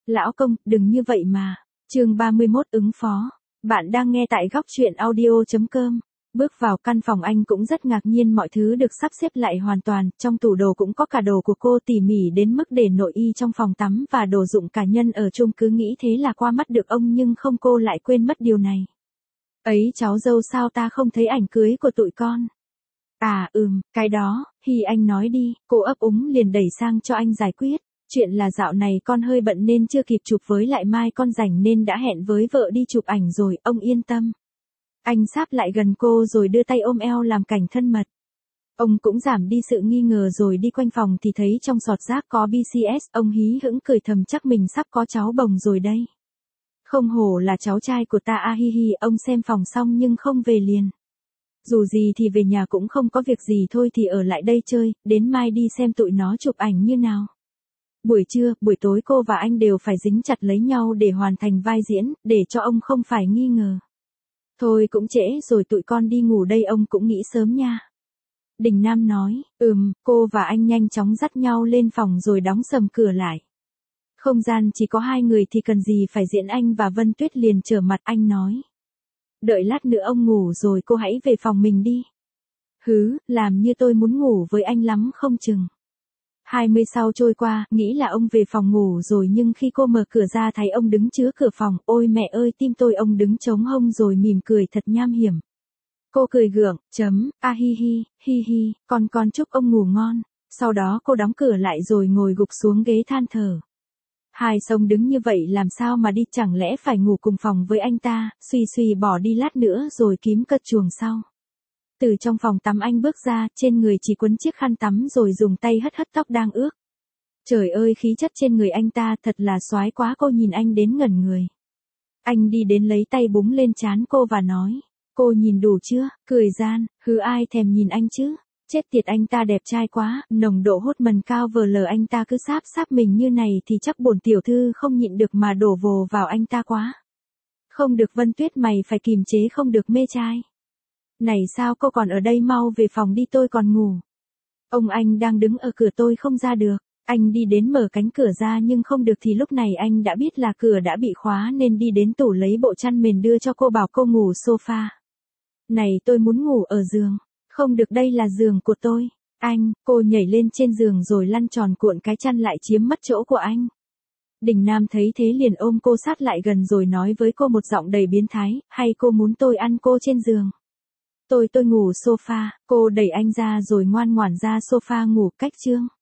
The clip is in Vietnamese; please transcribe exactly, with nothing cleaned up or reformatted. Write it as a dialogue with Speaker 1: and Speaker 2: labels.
Speaker 1: Lão công, đừng như vậy mà. Chương ba mươi mốt ứng phó. Bạn đang nghe tại góc truyện audio chấm com. Bước vào căn phòng anh cũng rất ngạc nhiên, mọi thứ được sắp xếp lại hoàn toàn, trong tủ đồ cũng có cả đồ của cô, tỉ mỉ đến mức để nội y trong phòng tắm và đồ dụng cá nhân ở chung, cứ nghĩ thế là qua mắt được ông nhưng không, cô lại quên mất điều này. Ấy cháu dâu, sao ta không thấy ảnh cưới của tụi con? À ừm, cái đó, Hi anh nói đi, cô ấp úng liền đẩy sang cho anh giải quyết. Chuyện là dạo này con hơi bận nên chưa kịp chụp, với lại mai con rảnh nên đã hẹn với vợ đi chụp ảnh rồi, ông yên tâm. Anh sáp lại gần cô rồi đưa tay ôm eo làm cảnh thân mật. Ông cũng giảm đi sự nghi ngờ rồi đi quanh phòng thì thấy trong sọt rác có bê xê ét, ông hí hửng cười thầm, chắc mình sắp có cháu bồng rồi đây. Không hổ là cháu trai của ta a hi hi, ông xem phòng xong nhưng không về liền. Dù gì thì về nhà cũng không có việc gì, thôi thì ở lại đây chơi, đến mai đi xem tụi nó chụp ảnh như nào. Buổi trưa, buổi tối cô và anh đều phải dính chặt lấy nhau để hoàn thành vai diễn, để cho ông không phải nghi ngờ. Thôi cũng trễ rồi, tụi con đi ngủ đây, ông cũng nghĩ sớm nha. Đình Nam nói, ừm, cô và anh nhanh chóng dắt nhau lên phòng rồi đóng sầm cửa lại. Không gian chỉ có hai người thì cần gì phải diễn, anh và Vân Tuyết liền trở mặt, anh nói. Đợi lát nữa ông ngủ rồi cô hãy về phòng mình đi. Hứ, làm như tôi muốn ngủ với anh lắm không chừng. hai mươi sau trôi qua, nghĩ là ông về phòng ngủ rồi nhưng khi cô mở cửa ra thấy ông đứng chứa cửa phòng, ôi mẹ ơi tim tôi, ông đứng chống hông rồi mỉm cười thật nham hiểm. Cô cười gượng, chấm, a hi hi, hi hi, con con chúc ông ngủ ngon. Sau đó cô đóng cửa lại rồi ngồi gục xuống ghế than thở. Hai sông đứng như vậy làm sao mà đi, chẳng lẽ phải ngủ cùng phòng với anh ta, suy suy bỏ đi lát nữa rồi kiếm cất chuồng sau. Từ trong phòng tắm anh bước ra, trên người chỉ quấn chiếc khăn tắm rồi dùng tay hất hất tóc đang ướt. Trời ơi, khí chất trên người anh ta thật là soái quá, cô nhìn anh đến ngẩn người. Anh đi đến lấy tay búng lên trán cô và nói, cô nhìn đủ chưa, cười gian, hứ ai thèm nhìn anh chứ. Chết tiệt, anh ta đẹp trai quá, nồng độ hốt mần cao vờ lờ, anh ta cứ sáp sáp mình như này thì chắc bổn tiểu thư không nhịn được mà đổ vồ vào anh ta quá. Không được Vân Tuyết, mày phải kìm chế, không được mê trai. Này sao cô còn ở đây, mau về phòng đi, tôi còn ngủ. Ông anh đang đứng ở cửa, tôi không ra được. Anh đi đến mở cánh cửa ra nhưng không được, thì lúc này anh đã biết là cửa đã bị khóa nên đi đến tủ lấy bộ chăn mền đưa cho cô, bảo cô ngủ sofa. Này tôi muốn ngủ ở giường. Không được, đây là giường của tôi. Anh, cô nhảy lên trên giường rồi lăn tròn cuộn cái chăn lại chiếm mất chỗ của anh. Đình Nam thấy thế liền ôm cô sát lại gần rồi nói với cô một giọng đầy biến thái, hay cô muốn tôi ăn cô trên giường? Tôi tôi ngủ sofa, cô đẩy anh ra rồi ngoan ngoãn ra sofa ngủ, cách chương.